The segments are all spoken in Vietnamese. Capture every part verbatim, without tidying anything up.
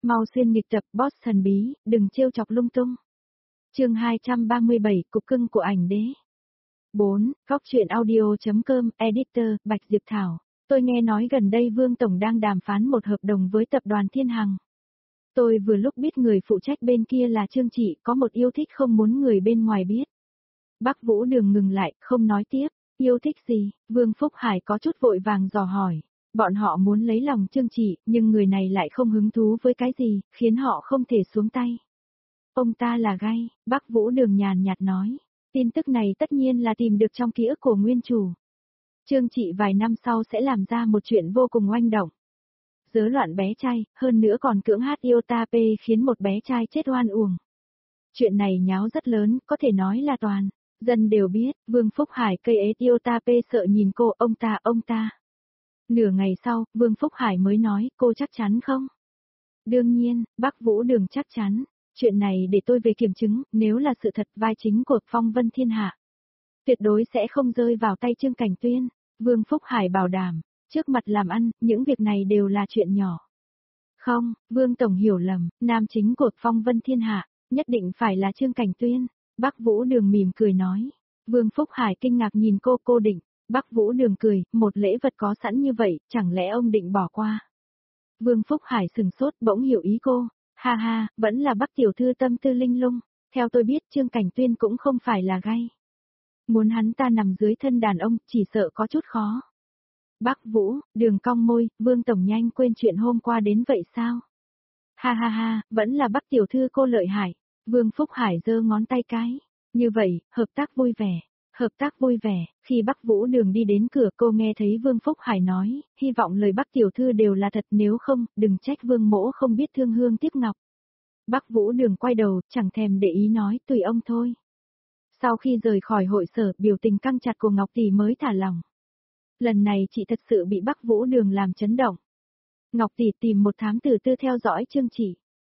Mau xuyên nghịch tập boss thần bí, đừng trêu chọc lung tung. Chương hai trăm ba mươi bảy, cục cưng của ảnh đế. bốn. Góc truyện audio.com, editor, Bạch Diệp Thảo. Tôi nghe nói gần đây Vương Tổng đang đàm phán một hợp đồng với tập đoàn Thiên Hằng. Tôi vừa lúc biết người phụ trách bên kia là Trương Chị, có một yêu thích không muốn người bên ngoài biết. Bắc Vũ Đường ngừng lại, không nói tiếp. Yêu thích gì? Vương Phúc Hải có chút vội vàng dò hỏi. Bọn họ muốn lấy lòng Trương Chị, nhưng người này lại không hứng thú với cái gì, khiến họ không thể xuống tay. Ông ta là gay, Bắc Vũ Đường nhàn nhạt nói. Tin tức này tất nhiên là tìm được trong ký ức của nguyên chủ. Trương Chị vài năm sau sẽ làm ra một chuyện vô cùng oanh động. Rớ loạn bé trai, hơn nữa còn cưỡng hát yêu ta pê khiến một bé trai chết oan uổng. Chuyện này nháo rất lớn, có thể nói là toàn dân đều biết, Vương Phúc Hải cây ế yêu ta pê sợ nhìn cô, ông ta, ông ta. Nửa ngày sau, Vương Phúc Hải mới nói, cô chắc chắn không? Đương nhiên, Bắc Vũ Đường chắc chắn. Chuyện này để tôi về kiểm chứng, nếu là sự thật vai chính của Phong Vân Thiên Hạ. Tuyệt đối sẽ không rơi vào tay Trương Cảnh Tuyên. Vương Phúc Hải bảo đảm, trước mặt làm ăn, những việc này đều là chuyện nhỏ. Không, Vương Tổng hiểu lầm, nam chính của Phong Vân Thiên Hạ, nhất định phải là Trương Cảnh Tuyên. Bắc Vũ Đường mỉm cười nói. Vương Phúc Hải kinh ngạc nhìn cô, cô định. Bắc Vũ Đường cười, một lễ vật có sẵn như vậy, chẳng lẽ ông định bỏ qua? Vương Phúc Hải sừng sốt, bỗng hiểu ý cô. Ha ha, vẫn là Bắc tiểu thư tâm tư linh lung, theo tôi biết Trương Cảnh Tuyên cũng không phải là gay. Muốn hắn ta nằm dưới thân đàn ông, chỉ sợ có chút khó. Bắc Vũ, Đường cong môi, Vương Tổng nhanh quên chuyện hôm qua đến vậy sao? Ha ha ha, vẫn là Bắc tiểu thư cô lợi hại. Vương Phúc Hải giơ ngón tay cái. Như vậy, hợp tác vui vẻ. Hợp tác vui vẻ, khi Bắc Vũ Đường đi đến cửa cô nghe thấy Vương Phúc Hải nói, hy vọng lời Bắc tiểu thư đều là thật, nếu không, đừng trách Vương mỗ không biết thương hương tiếc ngọc. Bắc Vũ Đường quay đầu, chẳng thèm để ý nói, tùy ông thôi. Sau khi rời khỏi hội sở, biểu tình căng chặt của Ngọc Tỷ mới thả lỏng. Lần này chị thật sự bị Bắc Vũ Đường làm chấn động. Ngọc Tỷ tìm một thám tử tư theo dõi Trương Chị.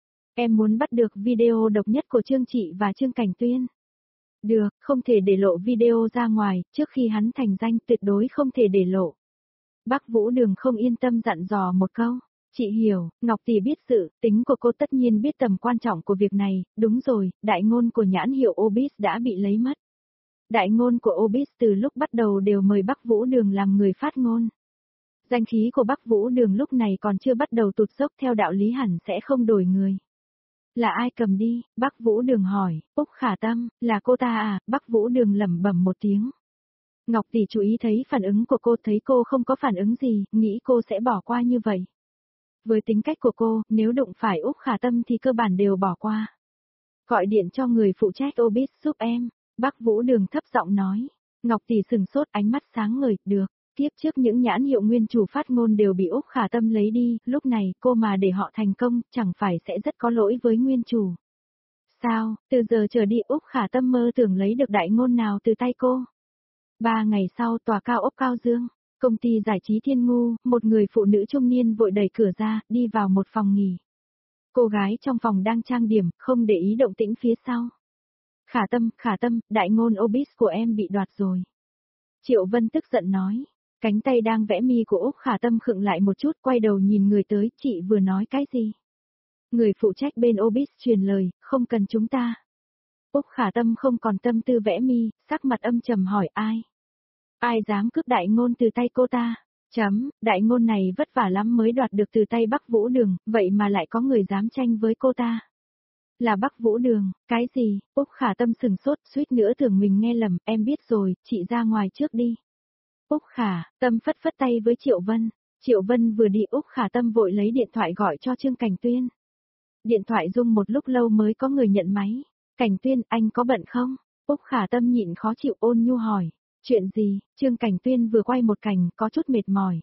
Em muốn bắt được video độc nhất của Trương Chị và Trương Cảnh Tuyên. Được, không thể để lộ video ra ngoài, trước khi hắn thành danh tuyệt đối không thể để lộ. Bắc Vũ Đường không yên tâm dặn dò một câu. Chị hiểu, Ngọc Tỷ biết sự, tính của cô tất nhiên biết tầm quan trọng của việc này, đúng rồi, đại ngôn của nhãn hiệu Obis đã bị lấy mất. Đại ngôn của Obis từ lúc bắt đầu đều mời Bắc Vũ Đường làm người phát ngôn. Danh khí của Bắc Vũ Đường lúc này còn chưa bắt đầu tụt dốc, theo đạo lý hẳn sẽ không đổi người. Là ai cầm đi? Bắc Vũ Đường hỏi. Úc Khả Tâm, là cô ta à? Bắc Vũ Đường lẩm bẩm một tiếng. Ngọc Tỷ chú ý thấy phản ứng của cô, thấy cô không có phản ứng gì, nghĩ cô sẽ bỏ qua như vậy. Với tính cách của cô, nếu đụng phải Úc Khả Tâm thì cơ bản đều bỏ qua. Gọi điện cho người phụ trách Obis giúp em. Bắc Vũ Đường thấp giọng nói. Ngọc Tỷ sừng sốt, ánh mắt sáng ngời, được. Tiếp trước những nhãn hiệu nguyên chủ phát ngôn đều bị Úc Khả Tâm lấy đi, lúc này cô mà để họ thành công, chẳng phải sẽ rất có lỗi với nguyên chủ. Sao, từ giờ trở đi Úc Khả Tâm mơ tưởng lấy được đại ngôn nào từ tay cô? Ba ngày sau, tòa cao ốc Cao Dương, công ty giải trí Thiên Ngu, một người phụ nữ trung niên vội đẩy cửa ra, đi vào một phòng nghỉ. Cô gái trong phòng đang trang điểm, không để ý động tĩnh phía sau. Khả Tâm, Khả Tâm, đại ngôn Obis của em bị đoạt rồi. Triệu Vân tức giận nói. Cánh tay đang vẽ mi của Úc Khả Tâm khựng lại một chút, quay đầu nhìn người tới, chị vừa nói cái gì? Người phụ trách bên Obis truyền lời, không cần chúng ta. Úc Khả Tâm không còn tâm tư vẽ mi, sắc mặt âm trầm hỏi ai? Ai dám cướp đại ngôn từ tay cô ta? Chấm, đại ngôn này vất vả lắm mới đoạt được từ tay Bắc Vũ Đường, vậy mà lại có người dám tranh với cô ta. Là Bắc Vũ Đường, cái gì? Úc Khả Tâm sừng sốt, suýt nữa tưởng mình nghe lầm, em biết rồi, chị ra ngoài trước đi. Úc Khả Tâm phất phất tay với Triệu Vân. Triệu Vân vừa đi, Úc Khả Tâm vội lấy điện thoại gọi cho Trương Cảnh Tuyên. Điện thoại rung một lúc lâu mới có người nhận máy. Cảnh Tuyên, anh có bận không? Úc Khả Tâm nhịn khó chịu ôn nhu hỏi. Chuyện gì? Trương Cảnh Tuyên vừa quay một cảnh, có chút mệt mỏi.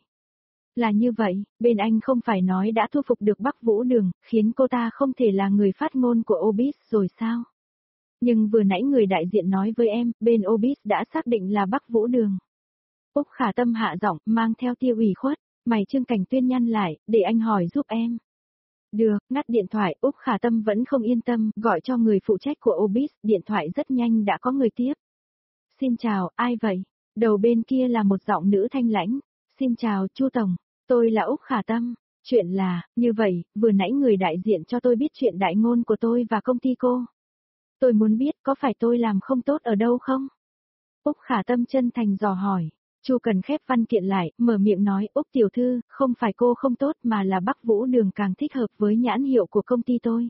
Là như vậy, bên anh không phải nói đã thu phục được Bắc Vũ Đường, khiến cô ta không thể là người phát ngôn của Obis rồi sao? Nhưng vừa nãy người đại diện nói với em, bên Obis đã xác định là Bắc Vũ Đường. Úc Khả Tâm hạ giọng, mang theo tia ủy khuất, mày Trương Cảnh Tuyên nhăn lại, để anh hỏi giúp em. Được, ngắt điện thoại, Úc Khả Tâm vẫn không yên tâm, gọi cho người phụ trách của Obis, điện thoại rất nhanh đã có người tiếp. Xin chào, ai vậy? Đầu bên kia là một giọng nữ thanh lãnh. Xin chào, Chu Tổng, tôi là Úc Khả Tâm. Chuyện là, như vậy, vừa nãy người đại diện cho tôi biết chuyện đại ngôn của tôi và công ty cô. Tôi muốn biết có phải tôi làm không tốt ở đâu không? Úc Khả Tâm chân thành dò hỏi. Chu Cần khép văn kiện lại, mở miệng nói, Úc tiểu thư, không phải cô không tốt mà là Bắc Vũ Đường càng thích hợp với nhãn hiệu của công ty tôi.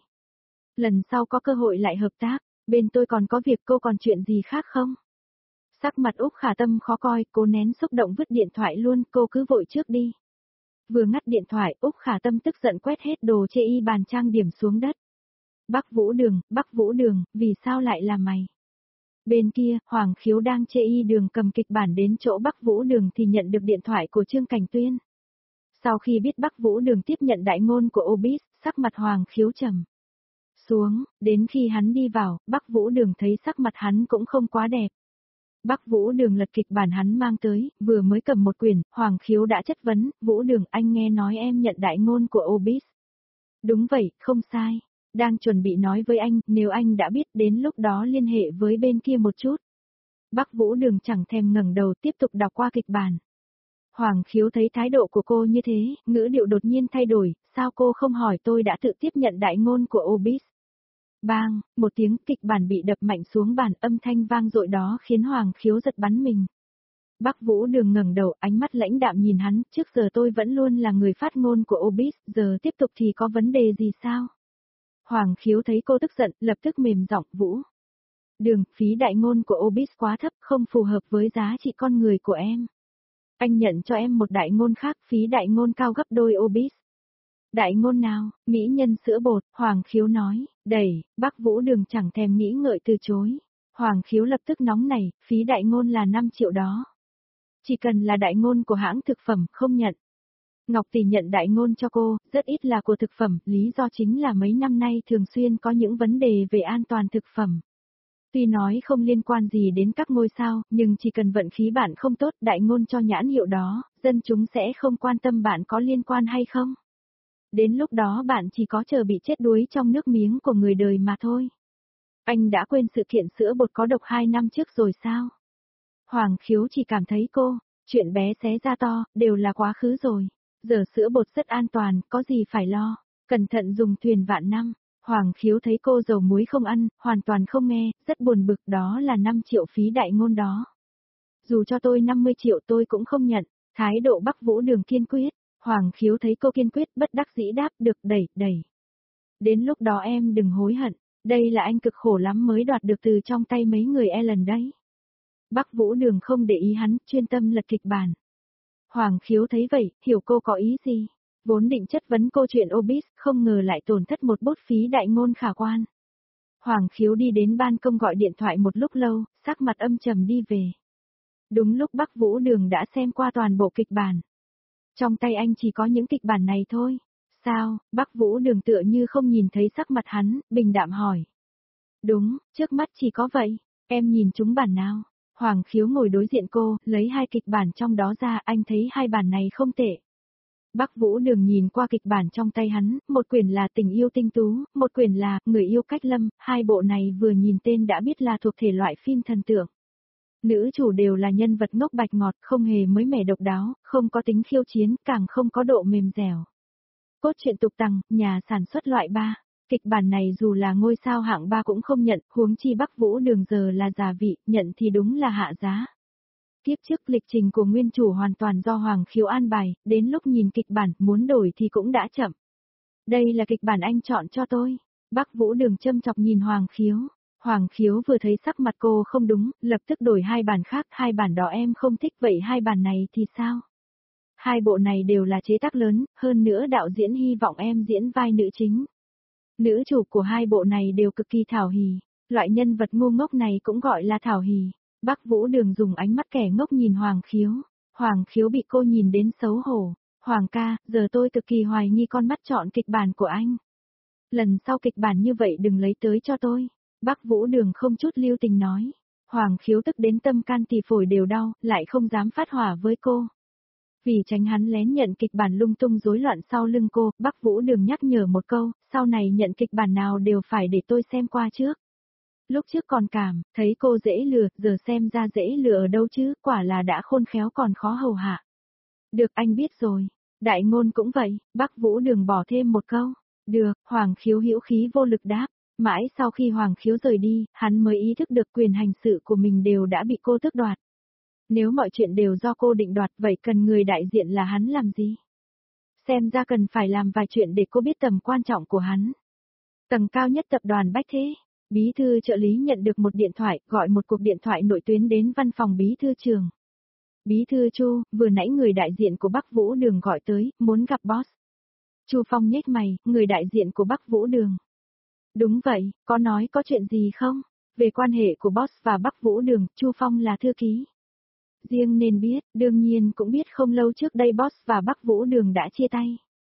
Lần sau có cơ hội lại hợp tác, bên tôi còn có việc, cô còn chuyện gì khác không? Sắc mặt Úc Khả Tâm khó coi, cô nén xúc động vứt điện thoại luôn, cô cứ vội trước đi. Vừa ngắt điện thoại, Úc Khả Tâm tức giận quét hết đồ chê y bàn trang điểm xuống đất. Bắc Vũ Đường, Bắc Vũ Đường, vì sao lại là mày? Bên kia, Hoàng Khiếu đang chê y đường cầm kịch bản đến chỗ Bắc Vũ Đường thì nhận được điện thoại của Trương Cảnh Tuyên. Sau khi biết Bắc Vũ Đường tiếp nhận đại ngôn của Obis, sắc mặt Hoàng Khiếu trầm xuống, đến khi hắn đi vào, Bắc Vũ Đường thấy sắc mặt hắn cũng không quá đẹp. Bắc Vũ Đường lật kịch bản hắn mang tới, vừa mới cầm một quyển, Hoàng Khiếu đã chất vấn, Vũ Đường anh nghe nói em nhận đại ngôn của Obis. Đúng vậy, không sai. Đang chuẩn bị nói với anh, nếu anh đã biết đến lúc đó liên hệ với bên kia một chút. Bắc Vũ Đường chẳng thèm ngẩng đầu tiếp tục đọc qua kịch bản. Hoàng Khiếu thấy thái độ của cô như thế, ngữ điệu đột nhiên thay đổi, sao cô không hỏi tôi đã tự tiếp nhận đại ngôn của Obis. Bang, một tiếng kịch bản bị đập mạnh xuống bàn, âm thanh vang dội đó khiến Hoàng Khiếu giật bắn mình. Bắc Vũ Đường ngẩng đầu, ánh mắt lãnh đạm nhìn hắn, trước giờ tôi vẫn luôn là người phát ngôn của Obis, giờ tiếp tục thì có vấn đề gì sao? Hoàng Khiếu thấy cô tức giận, lập tức mềm giọng, Vũ Đường, phí đại ngôn của Obis quá thấp, không phù hợp với giá trị con người của em. Anh nhận cho em một đại ngôn khác, phí đại ngôn cao gấp đôi Obis. Đại ngôn nào? Mỹ nhân sữa bột, Hoàng Khiếu nói, đẩy, Bắc Vũ Đường chẳng thèm nghĩ ngợi từ chối. Hoàng Khiếu lập tức nóng nảy, phí đại ngôn là năm triệu đó. Chỉ cần là đại ngôn của hãng thực phẩm, không nhận. Ngọc Tỷ nhận đại ngôn cho cô, rất ít là của thực phẩm, lý do chính là mấy năm nay thường xuyên có những vấn đề về an toàn thực phẩm. Tuy nói không liên quan gì đến các ngôi sao, nhưng chỉ cần vận khí bạn không tốt, đại ngôn cho nhãn hiệu đó, dân chúng sẽ không quan tâm bạn có liên quan hay không. Đến lúc đó bạn chỉ có chờ bị chết đuối trong nước miếng của người đời mà thôi. Anh đã quên sự kiện sữa bột có độc hai năm trước rồi sao? Hoàng Khiếu chỉ cảm thấy cô, chuyện bé xé ra to, đều là quá khứ rồi. Giờ sữa bột rất an toàn, có gì phải lo. Cẩn thận dùng thuyền vạn năm. Hoàng Khiếu thấy cô dầu muối không ăn, hoàn toàn không nghe, rất buồn bực, đó là năm triệu phí đại ngôn đó. Dù cho tôi năm mươi triệu tôi cũng không nhận. Thái độ Bắc Vũ Đường kiên quyết. Hoàng Khiếu thấy cô kiên quyết, bất đắc dĩ đáp, được, đẩy, đẩy. Đến lúc đó em đừng hối hận, đây là anh cực khổ lắm mới đoạt được từ trong tay mấy người Ellen đấy. Bắc Vũ Đường không để ý hắn, chuyên tâm lật kịch bản. Hoàng Khiếu thấy vậy, hiểu cô có ý gì. Vốn định chất vấn cô chuyện Obis, không ngờ lại tổn thất một bút phí đại ngôn khả quan. Hoàng Khiếu đi đến ban công gọi điện thoại một lúc lâu, sắc mặt âm trầm đi về. Đúng lúc Bắc Vũ Đường đã xem qua toàn bộ kịch bản. Trong tay anh chỉ có những kịch bản này thôi. Sao? Bắc Vũ Đường tựa như không nhìn thấy sắc mặt hắn, bình đạm hỏi. Đúng, trước mắt chỉ có vậy. Em nhìn chúng bản nào? Hoàng Khiếu ngồi đối diện cô, lấy hai kịch bản trong đó ra, anh thấy hai bản này không tệ. Bắc Vũ Đường nhìn qua kịch bản trong tay hắn, một quyển là Tình yêu tinh tú, một quyển là Người yêu cách lâm, hai bộ này vừa nhìn tên đã biết là thuộc thể loại phim thần tượng. Nữ chủ đều là nhân vật ngốc bạch ngọt, không hề mới mẻ độc đáo, không có tính khiêu chiến, càng không có độ mềm dẻo. Cốt truyện tục tằng, nhà sản xuất loại ba. Kịch bản này dù là ngôi sao hạng ba cũng không nhận, huống chi Bắc Vũ Đường giờ là giả vị, nhận thì đúng là hạ giá. Tiếp trước lịch trình của nguyên chủ hoàn toàn do Hoàng Khiếu an bài, đến lúc nhìn kịch bản, muốn đổi thì cũng đã chậm. Đây là kịch bản anh chọn cho tôi. Bắc Vũ Đường châm chọc nhìn Hoàng Khiếu. Hoàng Khiếu vừa thấy sắc mặt cô không đúng, lập tức đổi hai bản khác, hai bản đó em không thích, vậy hai bản này thì sao? Hai bộ này đều là chế tác lớn, hơn nữa đạo diễn hy vọng em diễn vai nữ chính. Nữ chủ của hai bộ này đều cực kỳ thảo hỉ, loại nhân vật ngu ngốc này cũng gọi là thảo hỉ. Bắc Vũ Đường dùng ánh mắt kẻ ngốc nhìn Hoàng Khiếu. Hoàng Khiếu bị cô nhìn đến xấu hổ. Hoàng ca, giờ tôi cực kỳ hoài nghi con mắt chọn kịch bản của anh. Lần sau kịch bản như vậy đừng lấy tới cho tôi. Bắc Vũ Đường không chút lưu tình nói. Hoàng Khiếu tức đến tâm can tỳ phổi đều đau, lại không dám phát hỏa với cô. Vì tránh hắn lén nhận kịch bản lung tung rối loạn sau lưng cô, Bắc Vũ Đường nhắc nhở một câu, sau này nhận kịch bản nào đều phải để tôi xem qua trước. Lúc trước còn cảm, thấy cô dễ lừa, giờ xem ra dễ lừa ở đâu chứ, quả là đã khôn khéo còn khó hầu hạ. Được, anh biết rồi. Đại ngôn cũng vậy, Bắc Vũ Đường bỏ thêm một câu. Được, Hoàng Khiếu hữu khí vô lực đáp. Mãi sau khi Hoàng Khiếu rời đi, hắn mới ý thức được quyền hành sự của mình đều đã bị cô tước đoạt. Nếu mọi chuyện đều do cô định đoạt vậy cần người đại diện là hắn làm gì? Xem ra cần phải làm vài chuyện để cô biết tầm quan trọng của hắn. Tầng cao nhất tập đoàn Bách Thế, bí thư trợ lý nhận được một điện thoại, gọi một cuộc điện thoại nội tuyến đến văn phòng bí thư trường. Bí thư Chu, vừa nãy người đại diện của Bắc Vũ Đường gọi tới, muốn gặp boss. Chu Phong nhếch mày, người đại diện của Bắc Vũ Đường. Đúng vậy, có nói có chuyện gì không? Về quan hệ của boss và Bắc Vũ Đường, Chu Phong là thư ký. Riêng nên biết, đương nhiên cũng biết không lâu trước đây boss và Bắc Vũ Đường đã chia tay.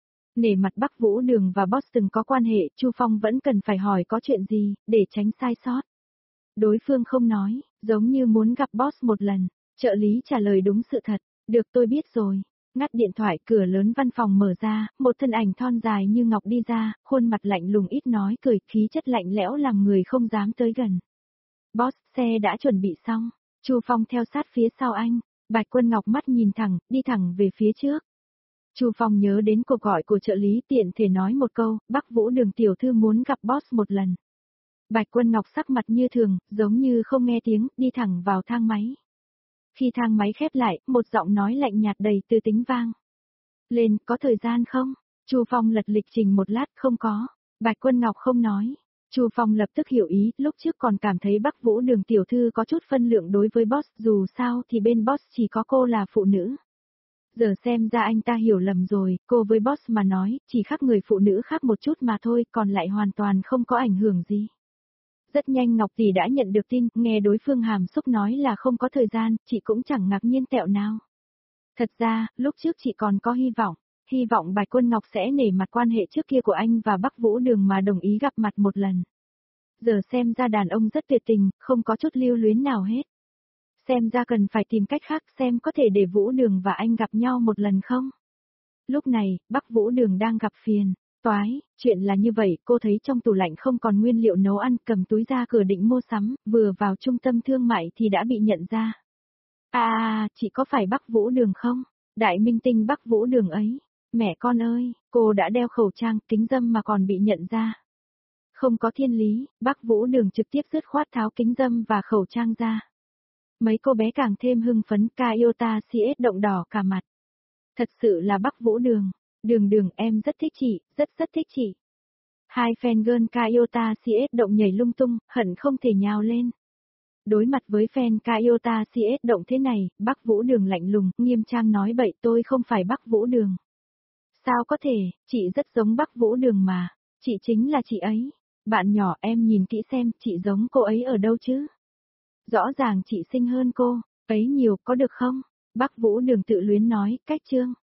Nể mặt Bắc Vũ Đường và boss từng có quan hệ, Chu Phong vẫn cần phải hỏi có chuyện gì, để tránh sai sót. Đối phương không nói, giống như muốn gặp boss một lần. Trợ lý trả lời đúng sự thật, được tôi biết rồi. Ngắt điện thoại, cửa lớn văn phòng mở ra, một thân ảnh thon dài như ngọc đi ra, khuôn mặt lạnh lùng ít nói cười, khí chất lạnh lẽo làm người không dám tới gần. Boss, xe đã chuẩn bị xong. Chu Phong theo sát phía sau anh, Bạch Quân Ngọc mắt nhìn thẳng, đi thẳng về phía trước. Chu Phong nhớ đến cuộc gọi của trợ lý tiện thể nói một câu, Bắc Vũ Đường tiểu thư muốn gặp boss một lần. Bạch Quân Ngọc sắc mặt như thường, giống như không nghe tiếng, đi thẳng vào thang máy. Khi thang máy khép lại, một giọng nói lạnh nhạt đầy tư tính vang. Lên, có thời gian không? Chu Phong lật lịch trình một lát, không có. Bạch Quân Ngọc không nói. Chu Phong lập tức hiểu ý, lúc trước còn cảm thấy Bắc Vũ Đường tiểu thư có chút phân lượng đối với boss, dù sao thì bên boss chỉ có cô là phụ nữ. Giờ xem ra anh ta hiểu lầm rồi, cô với boss mà nói, chỉ khác người phụ nữ khác một chút mà thôi, còn lại hoàn toàn không có ảnh hưởng gì. Rất nhanh Ngọc Tỷ đã nhận được tin, nghe đối phương hàm xúc nói là không có thời gian, chị cũng chẳng ngạc nhiên tẹo nào. Thật ra, lúc trước chị còn có hy vọng, hy vọng Bạch Quân Ngọc sẽ nể mặt quan hệ trước kia của anh và Bắc Vũ Đường mà đồng ý gặp mặt một lần. Giờ xem ra đàn ông rất tuyệt tình, không có chút lưu luyến nào hết. Xem ra cần phải tìm cách khác xem có thể để Vũ Đường và anh gặp nhau một lần không. Lúc này, Bắc Vũ Đường đang gặp phiền. Toái, chuyện là như vậy, cô thấy trong tủ lạnh không còn nguyên liệu nấu ăn, cầm túi ra cửa định mua sắm, vừa vào trung tâm thương mại thì đã bị nhận ra. À, à, chị có phải Bắc Vũ Đường không? Đại minh tinh Bắc Vũ Đường ấy. Mẹ con ơi, cô đã đeo khẩu trang, kính râm mà còn bị nhận ra. Không có thiên lý, Bắc Vũ Đường trực tiếp dứt khoát tháo kính râm và khẩu trang ra. Mấy cô bé càng thêm hưng phấn, Kayota xê ét động đỏ cả mặt. Thật sự là Bắc Vũ Đường. Đường Đường em rất thích chị, rất rất thích chị. Hai fan girl Kayota xê ét động nhảy lung tung, hận không thể nhào lên. Đối mặt với fan Kayota xê ét động thế này, Bắc Vũ Đường lạnh lùng, nghiêm trang nói bậy, tôi không phải Bắc Vũ Đường. Sao có thể, chị rất giống Bắc Vũ Đường mà, chị chính là chị ấy. Bạn nhỏ em nhìn kỹ xem, chị giống cô ấy ở đâu chứ? Rõ ràng chị xinh hơn cô, ấy nhiều, có được không? Bắc Vũ Đường tự luyến nói, cách chương.